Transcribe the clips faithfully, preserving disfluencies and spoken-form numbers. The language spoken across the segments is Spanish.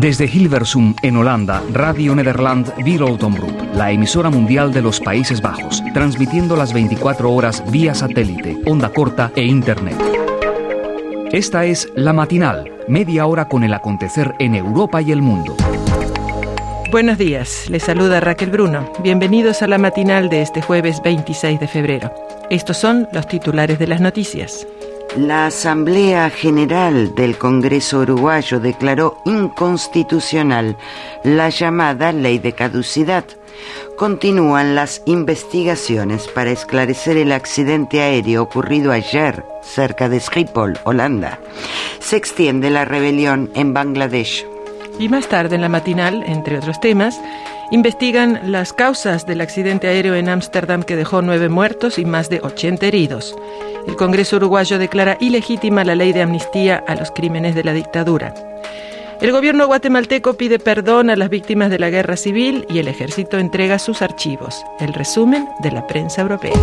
Desde Hilversum, en Holanda, Radio Nederland Wereldtomroep, la emisora mundial de los Países Bajos, transmitiendo las veinticuatro horas vía satélite, onda corta e internet. Esta es La Matinal, media hora con el acontecer en Europa y el mundo. Buenos días, les saluda Raquel Bruno. Bienvenidos a La Matinal de este jueves veintiséis de febrero. Estos son los titulares de las noticias. La Asamblea General del Congreso Uruguayo declaró inconstitucional la llamada Ley de Caducidad. Continúan las investigaciones para esclarecer el accidente aéreo ocurrido ayer cerca de Schiphol, Holanda. Se extiende la rebelión en Bangladesh. Y más tarde en la matinal, entre otros temas, investigan las causas del accidente aéreo en Ámsterdam que dejó nueve muertos y más de ochenta heridos. El Congreso uruguayo declara ilegítima la ley de amnistía a los crímenes de la dictadura. El gobierno guatemalteco pide perdón a las víctimas de la guerra civil y el ejército entrega sus archivos. El resumen de la prensa europea.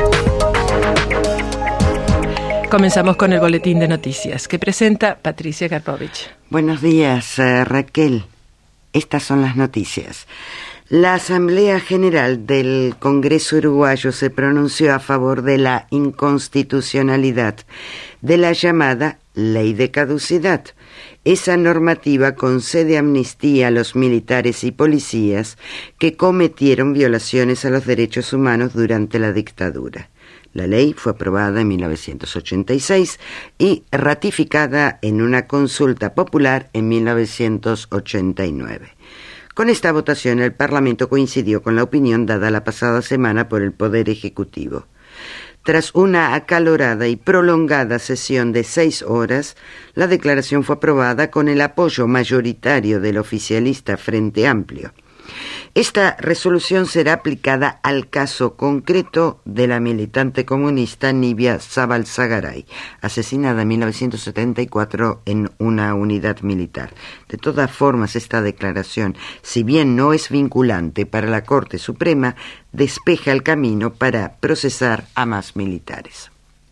Comenzamos con el boletín de noticias que presenta Patricia Karpovich. Buenos días, uh, Raquel. Estas son las noticias. La Asamblea General del Congreso Uruguayo se pronunció a favor de la inconstitucionalidad de la llamada Ley de Caducidad. Esa normativa concede amnistía a los militares y policías que cometieron violaciones a los derechos humanos durante la dictadura. La ley fue aprobada en mil novecientos ochenta y seis y ratificada en una consulta popular en mil novecientos ochenta y nueve. Con esta votación, el Parlamento coincidió con la opinión dada la pasada semana por el Poder Ejecutivo. Tras una acalorada y prolongada sesión de seis horas, la declaración fue aprobada con el apoyo mayoritario del oficialista Frente Amplio. Esta resolución será aplicada al caso concreto de la militante comunista Nibia Zabalzagaray, asesinada en mil novecientos setenta y cuatro en una unidad militar. De todas formas, esta declaración, si bien no es vinculante para la Corte Suprema, despeja el camino para procesar a más militares.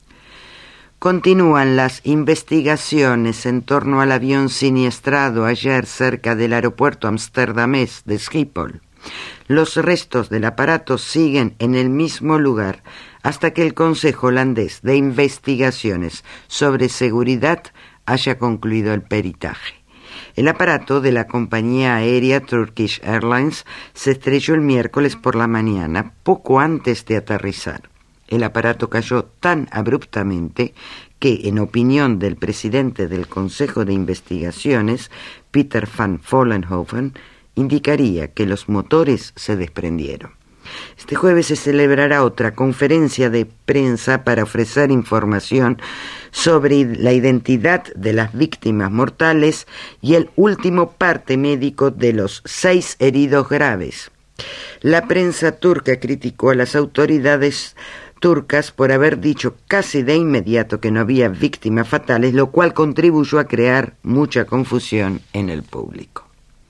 Continúan las investigaciones en torno al avión siniestrado ayer cerca del aeropuerto amsterdamés de Schiphol. Los restos del aparato siguen en el mismo lugar hasta que el Consejo Holandés de Investigaciones sobre Seguridad haya concluido el peritaje. El aparato de la compañía aérea Turkish Airlines se estrelló el miércoles por la mañana, poco antes de aterrizar. El aparato cayó tan abruptamente que, en opinión del presidente del Consejo de Investigaciones, Peter van Vollenhoven, indicaría que los motores se desprendieron. Este jueves se celebrará otra conferencia de prensa para ofrecer información sobre la identidad de las víctimas mortales y el último parte médico de los seis heridos graves. La prensa turca criticó a las autoridades turcas por haber dicho casi de inmediato que no había víctimas fatales, lo cual contribuyó a crear mucha confusión en el público.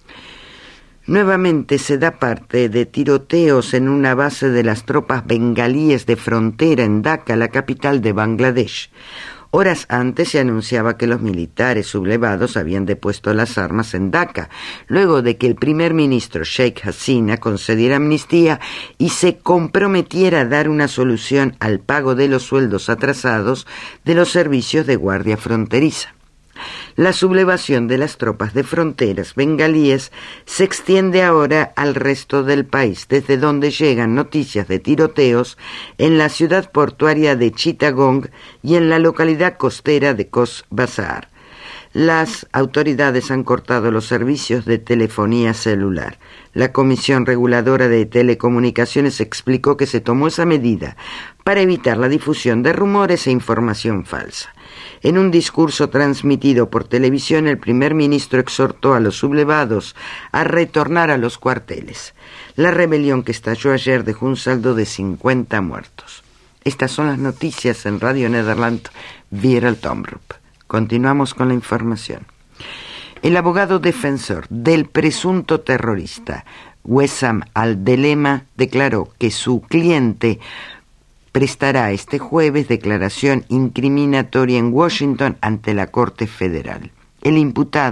Nuevamente se da parte de tiroteos en una base de las tropas bengalíes de frontera en Dhaka, la capital de Bangladesh. Horas antes se anunciaba que los militares sublevados habían depuesto las armas en Dhaka, luego de que el primer ministro Sheikh Hasina concediera amnistía y se comprometiera a dar una solución al pago de los sueldos atrasados de los servicios de guardia fronteriza. La sublevación de las tropas de fronteras bengalíes se extiende ahora al resto del país, desde donde llegan noticias de tiroteos en la ciudad portuaria de Chittagong y en la localidad costera de Cox's Bazar. Las autoridades han cortado los servicios de telefonía celular. La Comisión Reguladora de Telecomunicaciones explicó que se tomó esa medida para evitar la difusión de rumores e información falsa. En un discurso transmitido por televisión, el primer ministro exhortó a los sublevados a retornar a los cuarteles. La rebelión que estalló ayer dejó un saldo de cincuenta muertos. Estas son las noticias en Radio Nederland Wereldtomroep. Continuamos con la información. El abogado defensor del presunto terrorista Wessam Al-Delema declaró que su cliente prestará este jueves declaración incriminatoria en Washington ante la Corte Federal. El imputado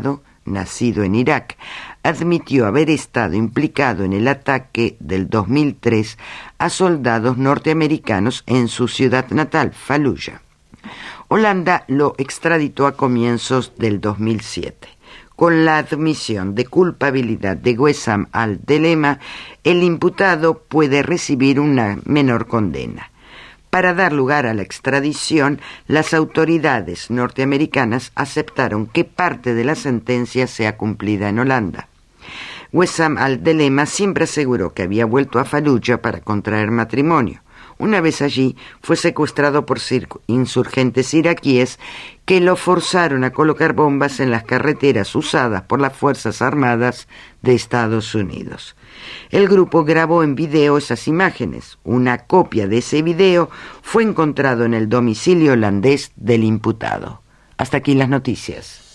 nacido en Irak, admitió haber estado implicado en el ataque del dos mil tres a soldados norteamericanos en su ciudad natal, Fallujah. Holanda lo extraditó a comienzos del dos mil siete. Con la admisión de culpabilidad de Wessam al-Delema, el imputado puede recibir una menor condena. Para dar lugar a la extradición, las autoridades norteamericanas aceptaron que parte de la sentencia sea cumplida en Holanda. Wessam al-Delema siempre aseguró que había vuelto a Fallujah para contraer matrimonio. Una vez allí, fue secuestrado por insurgentes iraquíes que lo forzaron a colocar bombas en las carreteras usadas por las Fuerzas Armadas de Estados Unidos. El grupo grabó en video esas imágenes. Una copia de ese video fue encontrado en el domicilio holandés del imputado. Hasta aquí las noticias.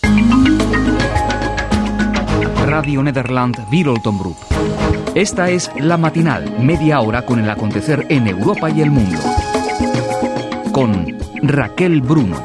Radio Nederland Wereldomroep. Esta es La Matinal, media hora con el acontecer en Europa y el mundo. Con Raquel Bruno.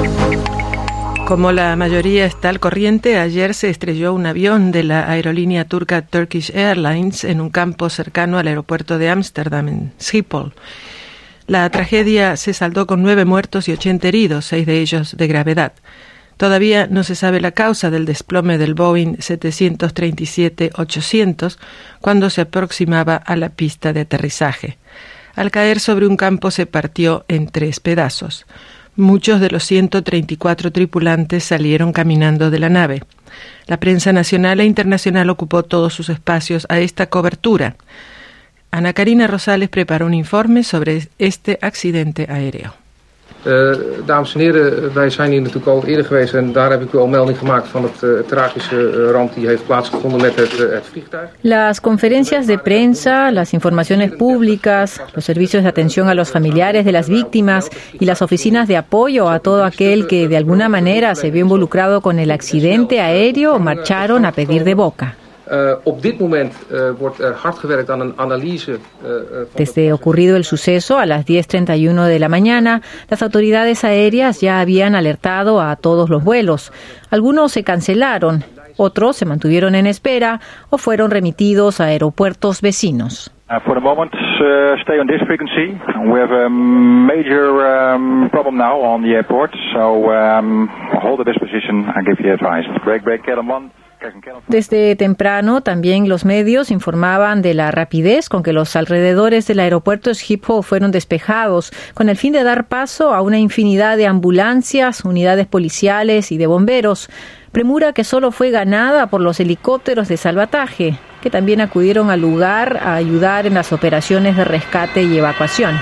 Como la mayoría está al corriente, ayer se estrelló un avión de la aerolínea turca Turkish Airlines en un campo cercano al aeropuerto de Ámsterdam, en Schiphol. La tragedia se saldó con nueve muertos y ochenta heridos, seis de ellos de gravedad. Todavía no se sabe la causa del desplome del Boeing setecientos treinta y siete ochocientos cuando se aproximaba a la pista de aterrizaje. Al caer sobre un campo se partió en tres pedazos. Muchos de los ciento treinta y cuatro tripulantes salieron caminando de la nave. La prensa nacional e internacional ocupó todos sus espacios a esta cobertura. Ana Karina Rosales preparó un informe sobre este accidente aéreo. Uh, dames en heren, wij zijn hier natuurlijk al eerder geweest en daar heb ik u al melding gemaakt van het uh, tragische uh, ramp die heeft plaatsgevonden met het, uh, het vliegtuig. Las conferencias de prensa, las informaciones públicas, los servicios de atención a los familiares de las víctimas y las oficinas de apoyo a todo aquel que de alguna manera se vio involucrado con el accidente aéreo marcharon a pedir de boca. Uh, op dit moment uh, wordt er hard gewerkt aan een analyse. Uh, Desde ocurrido el suceso a las diez treinta y uno de la mañana, las autoridades aéreas ya habían alertado a todos los vuelos. Algunos se cancelaron, otros se mantuvieron en espera o fueron remitidos a aeropuertos vecinos. Uh, for the moment, uh, stay on this frequency. We have a major um, problem now on the airport, so um, hold at this position and give you advice. Break, break, Kellam one. Desde temprano también los medios informaban de la rapidez con que los alrededores del aeropuerto Schiphol fueron despejados, con el fin de dar paso a una infinidad de ambulancias, unidades policiales y de bomberos. Premura que solo fue ganada por los helicópteros de salvataje, que también acudieron al lugar a ayudar en las operaciones de rescate y evacuación.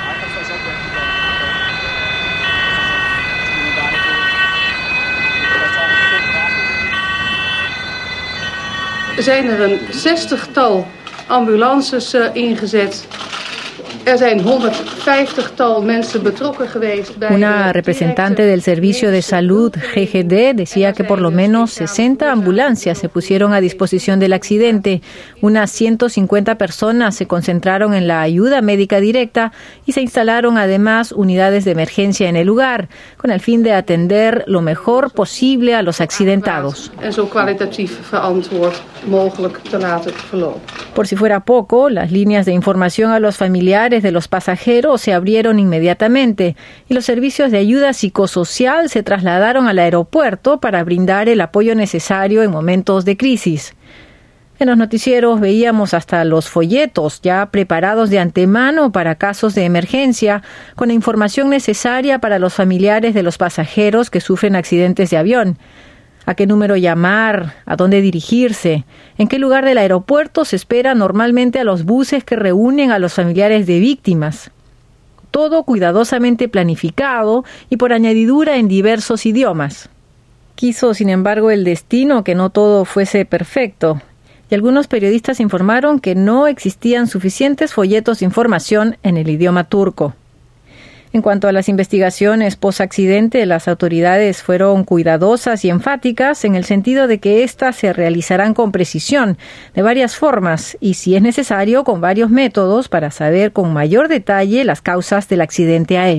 Zijn er een zestigtal ambulances uh, ingezet. Er zijn honderdvijftigtal mensen betrokken geweest bij Una representante del Servicio de Salud G G D decía que por lo menos sesenta ambulancias se pusieron a disposición del accidente. Unas ciento cincuenta personas se concentraron en la ayuda médica directa y se instalaron además unidades de emergencia en el lugar, con el fin de atender lo mejor posible a los accidentados. En zo kwalitatief verantwoord mogelijk te laten verlopen. Por si fuera poco, las líneas de información a los familiares de los pasajeros se abrieron inmediatamente y los servicios de ayuda psicosocial se trasladaron al aeropuerto para brindar el apoyo necesario en momentos de crisis. En los noticieros veíamos hasta los folletos ya preparados de antemano para casos de emergencia, con la información necesaria para los familiares de los pasajeros que sufren accidentes de avión. ¿A qué número llamar? ¿A dónde dirigirse? ¿En qué lugar del aeropuerto se espera normalmente a los buses que reúnen a los familiares de víctimas? Todo cuidadosamente planificado y por añadidura en diversos idiomas. Quiso, sin embargo, el destino que no todo fuese perfecto, y algunos periodistas informaron que no existían suficientes folletos de información en el idioma turco. En cuanto a las investigaciones post-accidente, las autoridades fueron cuidadosas y enfáticas en el sentido de que éstas se realizarán con precisión, de varias formas, y si es necesario, con varios métodos para saber con mayor detalle las causas del accidente aéreo.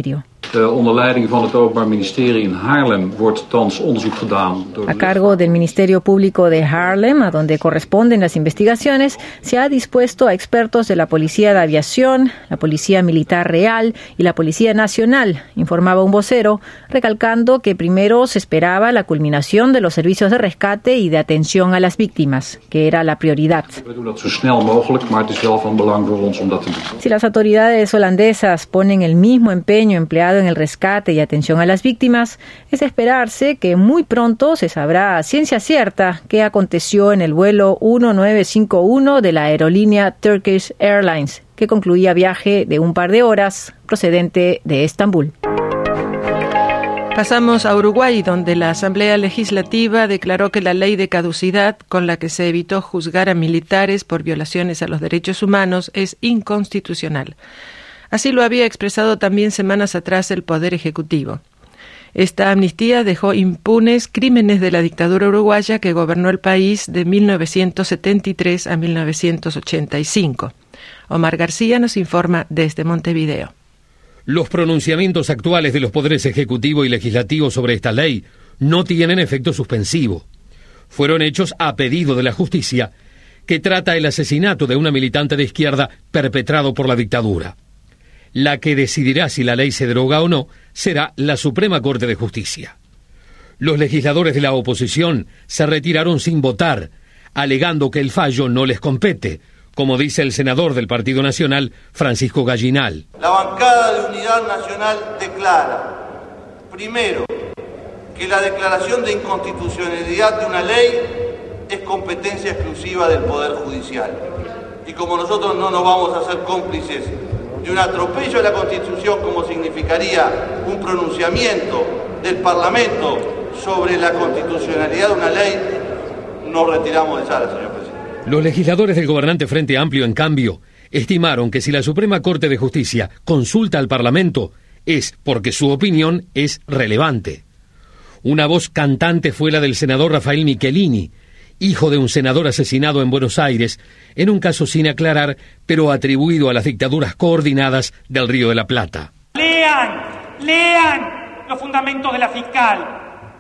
Uh, onder leiding van het Openbaar Ministerie in Haarlem wordt thans onderzoek gedaan. Door a cargo del Ministerio Público de Haarlem, a donde corresponden las investigaciones, se ha dispuesto a expertos de la Policía de Aviación, la Policía Militar Real y la Policía Nacional, informaba un vocero, recalcando que primero se esperaba la culminación de los servicios de rescate y de atención a las víctimas, que era la prioridad. Si las autoridades holandesas ponen el mismo empeño empleado en el rescate y atención a las víctimas, es de esperarse que muy pronto se sabrá a ciencia cierta qué aconteció en el vuelo uno nueve cinco uno de la aerolínea Turkish Airlines, que concluía viaje de un par de horas procedente de Estambul. Pasamos a Uruguay, donde la Asamblea Legislativa declaró que la ley de caducidad con la que se evitó juzgar a militares por violaciones a los derechos humanos es inconstitucional. Así lo había expresado también semanas atrás el Poder Ejecutivo. Esta amnistía dejó impunes crímenes de la dictadura uruguaya que gobernó el país de mil novecientos setenta y tres a mil novecientos ochenta y cinco. Omar García nos informa desde Montevideo. Los pronunciamientos actuales de los poderes ejecutivo y legislativo sobre esta ley no tienen efecto suspensivo. Fueron hechos a pedido de la justicia, que trata el asesinato de una militante de izquierda perpetrado por la dictadura. La que decidirá si la ley se deroga o no será la Suprema Corte de Justicia. Los legisladores de la oposición se retiraron sin votar, alegando que el fallo no les compete, como dice el senador del Partido Nacional, Francisco Gallinal. La bancada de Unidad Nacional declara, primero, que la declaración de inconstitucionalidad de una ley es competencia exclusiva del Poder Judicial. Y como nosotros no nos vamos a hacer cómplices de un atropello a la Constitución, como significaría un pronunciamiento del Parlamento sobre la constitucionalidad de una ley, nos retiramos de sala, señor presidente. Los legisladores del gobernante Frente Amplio, en cambio, estimaron que si la Suprema Corte de Justicia consulta al Parlamento, es porque su opinión es relevante. Una voz cantante fue la del senador Rafael Michelini, hijo de un senador asesinado en Buenos Aires, en un caso sin aclarar, pero atribuido a las dictaduras coordinadas del Río de la Plata. Lean, lean los fundamentos de la fiscal.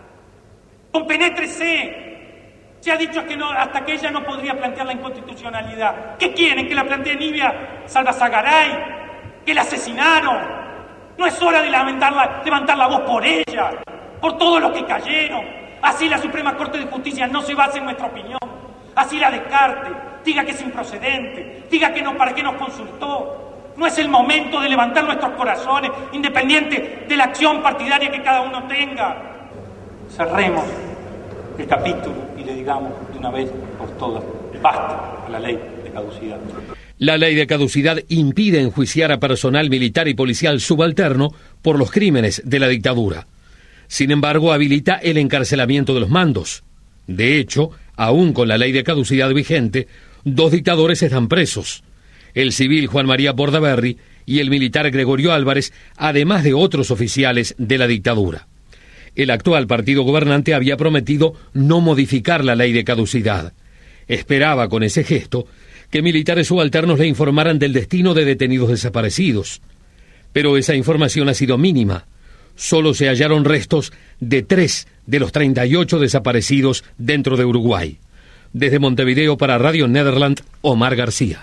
Compenétrese. Se ha dicho que no, hasta que ella no podría plantear la inconstitucionalidad. ¿Qué quieren? ¿Que la plantee Nibia Salvazagaray? ¿Que la asesinaron? No es hora de lamentarla, levantar la voz por ella, por todos los que cayeron. Así la Suprema Corte de Justicia no se basa en nuestra opinión. Así la descarte, diga que es improcedente, diga que no, para qué nos consultó. No es el momento de levantar nuestros corazones, independiente de la acción partidaria que cada uno tenga. Cerremos el capítulo y le digamos de una vez por todas, basta a la ley de caducidad. La ley de caducidad impide enjuiciar a personal militar y policial subalterno por los crímenes de la dictadura. Sin embargo, habilita el encarcelamiento de los mandos. De hecho, aún con la ley de caducidad vigente, dos dictadores están presos: el civil Juan María Bordaberry y el militar Gregorio Álvarez, además de otros oficiales de la dictadura. El actual partido gobernante había prometido no modificar la ley de caducidad. Esperaba con ese gesto que militares subalternos le informaran del destino de detenidos desaparecidos. Pero esa información ha sido mínima. Solo se hallaron restos de tres de los treinta y ocho desaparecidos dentro de Uruguay. Desde Montevideo para Radio Nederland, Omar García.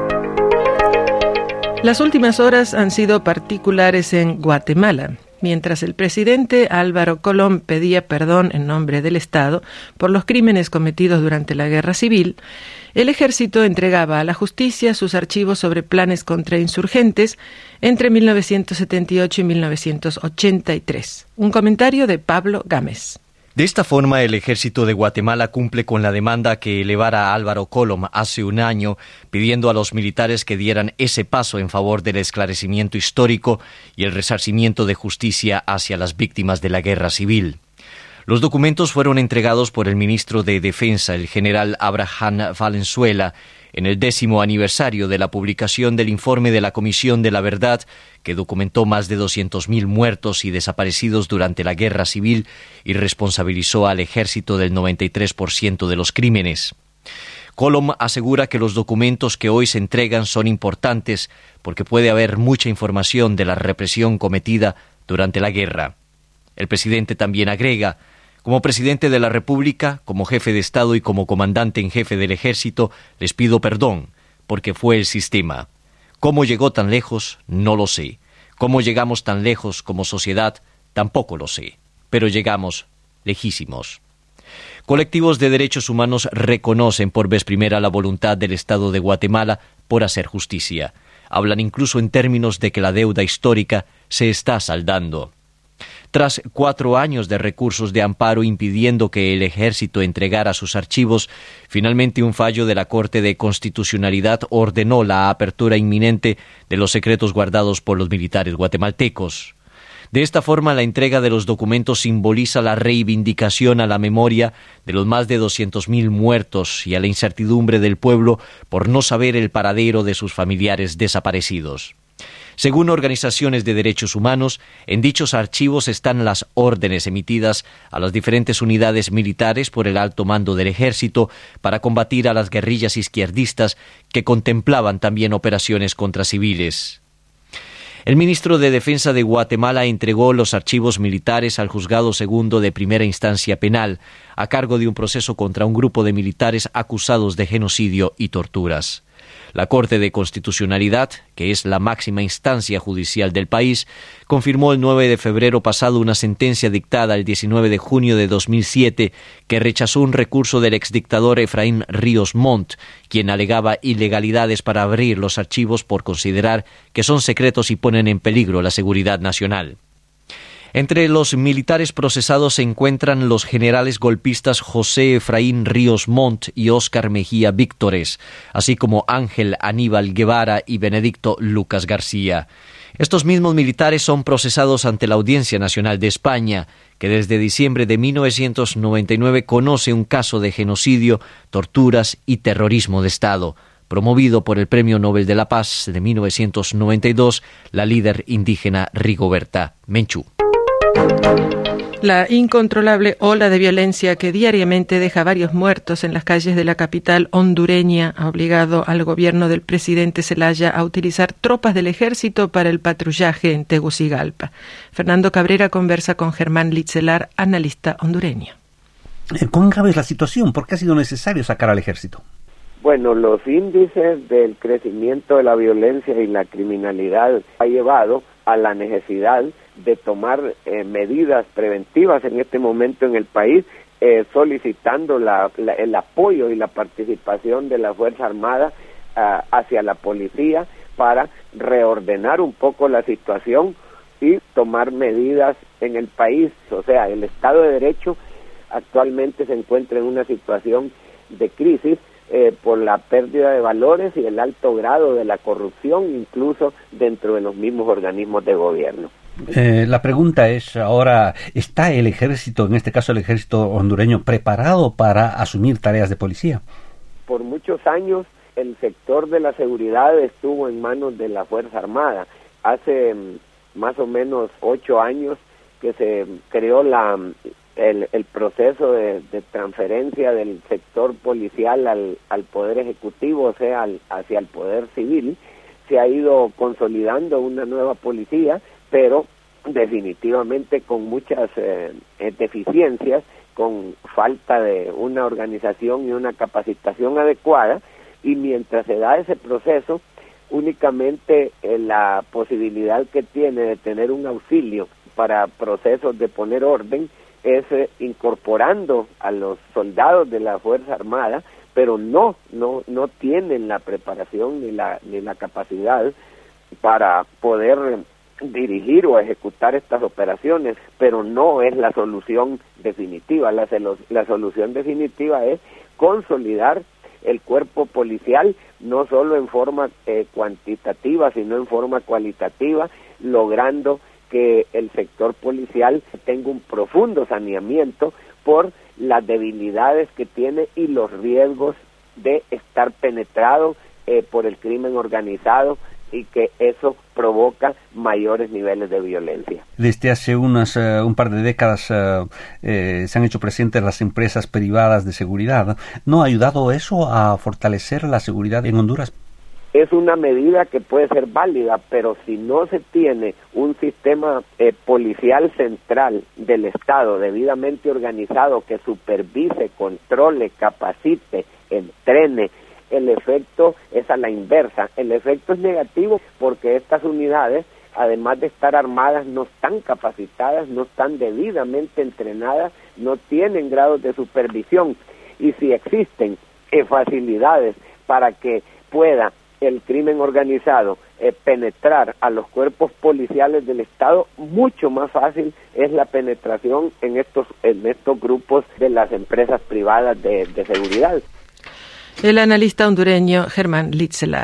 Las últimas horas han sido particulares en Guatemala. Mientras el presidente Álvaro Colom pedía perdón en nombre del Estado por los crímenes cometidos durante la Guerra Civil, el ejército entregaba a la justicia sus archivos sobre planes contra insurgentes entre mil novecientos setenta y ocho y mil novecientos ochenta y tres. Un comentario de Pablo Gámez. De esta forma, el ejército de Guatemala cumple con la demanda que elevara Álvaro Colom hace un año, pidiendo a los militares que dieran ese paso en favor del esclarecimiento histórico y el resarcimiento de justicia hacia las víctimas de la guerra civil. Los documentos fueron entregados por el ministro de Defensa, el general Abraham Valenzuela, en el décimo aniversario de la publicación del informe de la Comisión de la Verdad, que documentó más de doscientos mil muertos y desaparecidos durante la Guerra Civil y responsabilizó al ejército del noventa y tres por ciento de los crímenes. Colom asegura que los documentos que hoy se entregan son importantes porque puede haber mucha información de la represión cometida durante la guerra. El presidente también agrega: como presidente de la República, como jefe de Estado y como comandante en jefe del ejército, les pido perdón, porque fue el sistema. ¿Cómo llegó tan lejos? No lo sé. ¿Cómo llegamos tan lejos como sociedad? Tampoco lo sé. Pero llegamos lejísimos. Colectivos de derechos humanos reconocen por vez primera la voluntad del Estado de Guatemala por hacer justicia. Hablan incluso en términos de que la deuda histórica se está saldando. Tras cuatro años de recursos de amparo impidiendo que el ejército entregara sus archivos, finalmente un fallo de la Corte de Constitucionalidad ordenó la apertura inminente de los secretos guardados por los militares guatemaltecos. De esta forma, la entrega de los documentos simboliza la reivindicación a la memoria de los más de doscientos mil muertos y a la incertidumbre del pueblo por no saber el paradero de sus familiares desaparecidos. Según organizaciones de derechos humanos, en dichos archivos están las órdenes emitidas a las diferentes unidades militares por el alto mando del ejército para combatir a las guerrillas izquierdistas que contemplaban también operaciones contra civiles. El ministro de Defensa de Guatemala entregó los archivos militares al Juzgado Segundo de Primera Instancia Penal, a cargo de un proceso contra un grupo de militares acusados de genocidio y torturas. La Corte de Constitucionalidad, que es la máxima instancia judicial del país, confirmó el nueve de febrero pasado una sentencia dictada el diecinueve de junio de dos mil siete que rechazó un recurso del exdictador Efraín Ríos Montt, quien alegaba ilegalidades para abrir los archivos por considerar que son secretos y ponen en peligro la seguridad nacional. Entre los militares procesados se encuentran los generales golpistas José Efraín Ríos Montt y Óscar Mejía Víctores, así como Ángel Aníbal Guevara y Benedicto Lucas García. Estos mismos militares son procesados ante la Audiencia Nacional de España, que desde diciembre de mil novecientos noventa y nueve conoce un caso de genocidio, torturas y terrorismo de Estado, promovido por el Premio Nobel de la Paz de mil novecientos noventa y dos, la líder indígena Rigoberta Menchú. La incontrolable ola de violencia que diariamente deja varios muertos en las calles de la capital hondureña ha obligado al gobierno del presidente Zelaya a utilizar tropas del ejército para el patrullaje en Tegucigalpa. Fernando Cabrera conversa con Germán Litzelar, analista hondureño. ¿Cuán grave es la situación? ¿Por qué ha sido necesario sacar al ejército? Bueno, los índices del crecimiento de la violencia y la criminalidad ha llevado a la necesidad de tomar eh, medidas preventivas en este momento en el país, eh, solicitando la, la, el apoyo y la participación de la Fuerza Armada uh, hacia la policía para reordenar un poco la situación y tomar medidas en el país. O sea, el Estado de Derecho actualmente se encuentra en una situación de crisis eh, por la pérdida de valores y el alto grado de la corrupción, incluso dentro de los mismos organismos de gobierno. Eh, la pregunta es ahora, ¿está el ejército, en este caso el ejército hondureño, preparado para asumir tareas de policía? Por muchos años el sector de la seguridad estuvo en manos de la Fuerza Armada. Hace más o menos ocho años que se creó la el, el proceso de, de transferencia del sector policial al, al Poder Ejecutivo, o sea, al, hacia el Poder Civil. Se ha ido consolidando una nueva policía, pero definitivamente con muchas eh, deficiencias, con falta de una organización y una capacitación adecuada, y mientras se da ese proceso, únicamente eh, la posibilidad que tiene de tener un auxilio para procesos de poner orden es eh, incorporando a los soldados de la Fuerza Armada, pero no no no tienen la preparación ni la ni la capacidad para poder dirigir o ejecutar estas operaciones, pero no es la solución definitiva. La, la solución definitiva es consolidar el cuerpo policial, no solo en forma eh, cuantitativa, sino en forma cualitativa, logrando que el sector policial tenga un profundo saneamiento por las debilidades que tiene y los riesgos de estar penetrado eh, por el crimen organizado, y que eso provoca mayores niveles de violencia. Desde hace unas uh, un par de décadas uh, eh, se han hecho presentes las empresas privadas de seguridad. ¿No ha ayudado eso a fortalecer la seguridad en Honduras? es una medida que puede ser válida, pero si no se tiene un sistema eh, policial central del Estado debidamente organizado que supervise, controle, capacite, entrene, el efecto es a la inversa. El efecto es negativo porque estas unidades, además de estar armadas, no están capacitadas, no están debidamente entrenadas, no tienen grados de supervisión. Y si existen eh, facilidades para que pueda el crimen organizado eh, penetrar a los cuerpos policiales del Estado, mucho más fácil es la penetración en estos, en estos grupos de las empresas privadas de, de seguridad. El analista hondureño Germán Litzelar.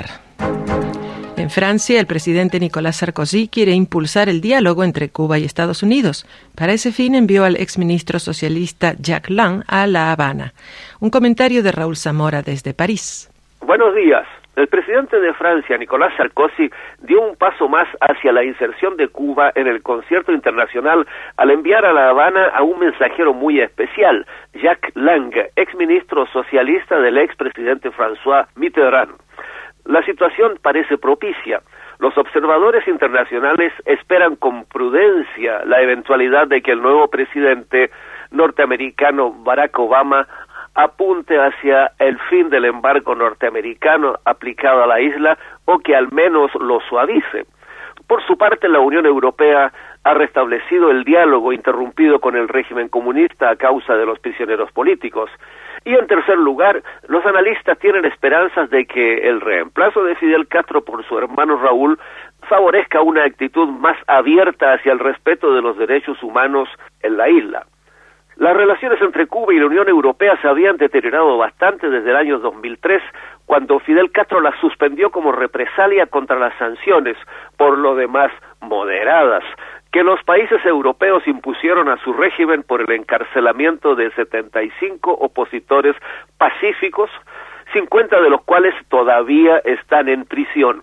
En Francia, el presidente Nicolás Sarkozy quiere impulsar el diálogo entre Cuba y Estados Unidos. Para ese fin envió al exministro socialista Jack Lang a La Habana. Un comentario de Raúl Zamora desde París. Buenos días. El presidente de Francia, Nicolás Sarkozy, dio un paso más hacia la inserción de Cuba en el concierto internacional al enviar a La Habana a un mensajero muy especial, Jack Lang, exministro socialista del expresidente François Mitterrand. La situación parece propicia. Los observadores internacionales esperan con prudencia la eventualidad de que el nuevo presidente norteamericano Barack Obama apunte hacia el fin del embargo norteamericano aplicado a la isla o que al menos lo suavice. Por su parte, la Unión Europea ha restablecido el diálogo interrumpido con el régimen comunista a causa de los prisioneros políticos. Y en tercer lugar, los analistas tienen esperanzas de que el reemplazo de Fidel Castro por su hermano Raúl favorezca una actitud más abierta hacia el respeto de los derechos humanos en la isla. Las relaciones entre Cuba y la Unión Europea se habían deteriorado bastante desde el año dos mil tres, cuando Fidel Castro las suspendió como represalia contra las sanciones, por lo demás moderadas, que los países europeos impusieron a su régimen por el encarcelamiento de setenta y cinco opositores pacíficos, cincuenta de los cuales todavía están en prisión.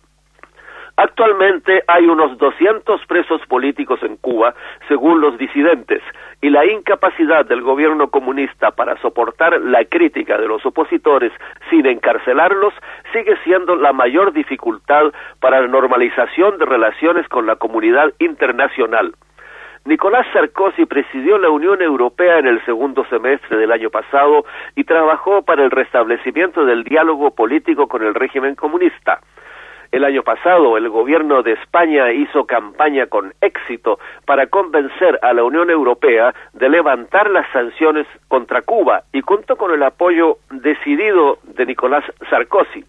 Actualmente hay unos doscientos presos políticos en Cuba, según los disidentes, y la incapacidad del gobierno comunista para soportar la crítica de los opositores sin encarcelarlos sigue siendo la mayor dificultad para la normalización de relaciones con la comunidad internacional. Nicolás Sarkozy presidió la Unión Europea en el segundo semestre del año pasado y trabajó para el restablecimiento del diálogo político con el régimen comunista. El año pasado, el gobierno de España hizo campaña con éxito para convencer a la Unión Europea de levantar las sanciones contra Cuba y contó con el apoyo decidido de Nicolás Sarkozy.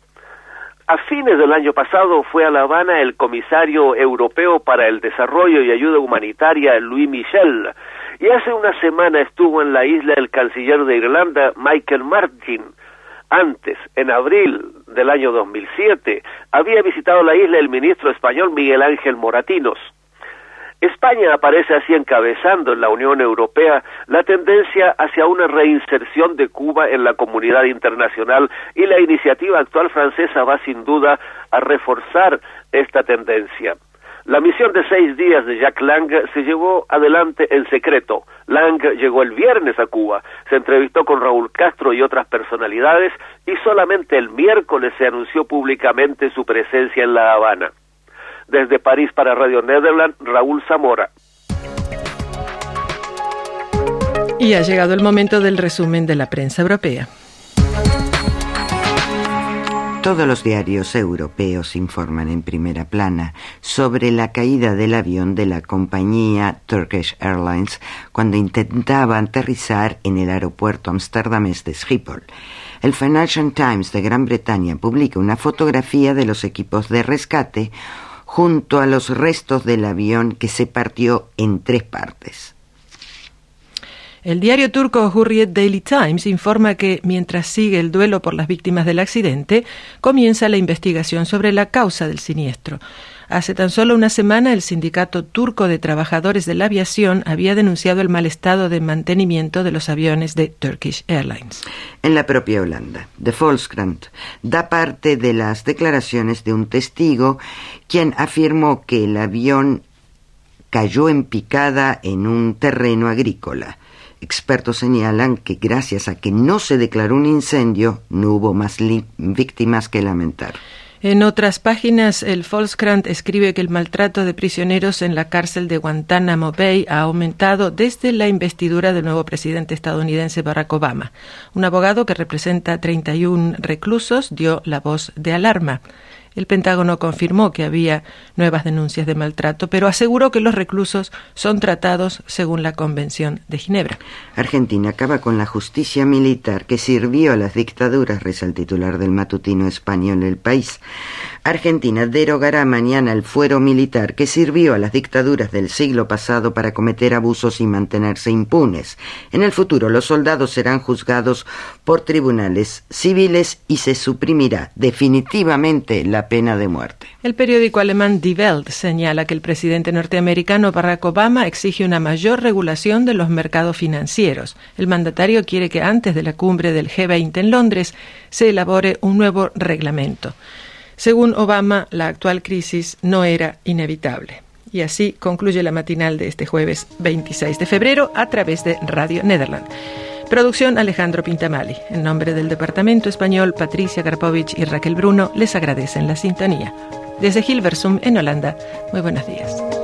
A fines del año pasado fue a La Habana el comisario europeo para el desarrollo y ayuda humanitaria, Louis Michel, y hace una semana estuvo en la isla el canciller de Irlanda, Michael Martin. Antes, en abril del año dos mil siete, había visitado la isla el ministro español Miguel Ángel Moratinos. España aparece así encabezando en la Unión Europea la tendencia hacia una reinserción de Cuba en la comunidad internacional, y la iniciativa actual francesa va sin duda a reforzar esta tendencia. La misión de seis días de Jack Lang se llevó adelante en secreto. Lang llegó el viernes a Cuba, se entrevistó con Raúl Castro y otras personalidades, y solamente el miércoles se anunció públicamente su presencia en La Habana. Desde París para Radio Nederland, Raúl Zamora. Y ha llegado el momento del resumen de la prensa europea. Todos los diarios europeos informan en primera plana sobre la caída del avión de la compañía Turkish Airlines cuando intentaba aterrizar en el aeropuerto amsterdamés de Schiphol. El Financial Times de Gran Bretaña publica una fotografía de los equipos de rescate junto a los restos del avión que se partió en tres partes. El diario turco Hurriyet Daily Times informa que, mientras sigue el duelo por las víctimas del accidente, comienza la investigación sobre la causa del siniestro. Hace tan solo una semana, el Sindicato Turco de Trabajadores de la Aviación había denunciado el mal estado de mantenimiento de los aviones de Turkish Airlines. En la propia Holanda, de Volkskrant da parte de las declaraciones de un testigo quien afirmó que el avión cayó en picada en un terreno agrícola. Expertos señalan que gracias a que no se declaró un incendio, no hubo más li- víctimas que lamentar. En otras páginas, el Volkskrant escribe que el maltrato de prisioneros en la cárcel de Guantánamo Bay ha aumentado desde la investidura del nuevo presidente estadounidense Barack Obama. Un abogado que representa treinta y uno reclusos dio la voz de alarma. El Pentágono confirmó que había nuevas denuncias de maltrato, pero aseguró que los reclusos son tratados según la Convención de Ginebra. Argentina acaba con la justicia militar que sirvió a las dictaduras, reza el titular del matutino español El País. Argentina derogará mañana el fuero militar que sirvió a las dictaduras del siglo pasado para cometer abusos y mantenerse impunes. En el futuro, los soldados serán juzgados por tribunales civiles y se suprimirá definitivamente la pena de muerte. El periódico alemán Die Welt señala que el presidente norteamericano Barack Obama exige una mayor regulación de los mercados financieros. El mandatario quiere que antes de la cumbre del G veinte en Londres se elabore un nuevo reglamento. Según Obama, la actual crisis no era inevitable. Y así concluye la matinal de este jueves veintiséis de febrero a través de Radio Nederland. Producción Alejandro Pintamali. En nombre del Departamento Español, Patricia Karpovich y Raquel Bruno les agradecen la sintonía. Desde Hilversum, en Holanda, muy buenos días.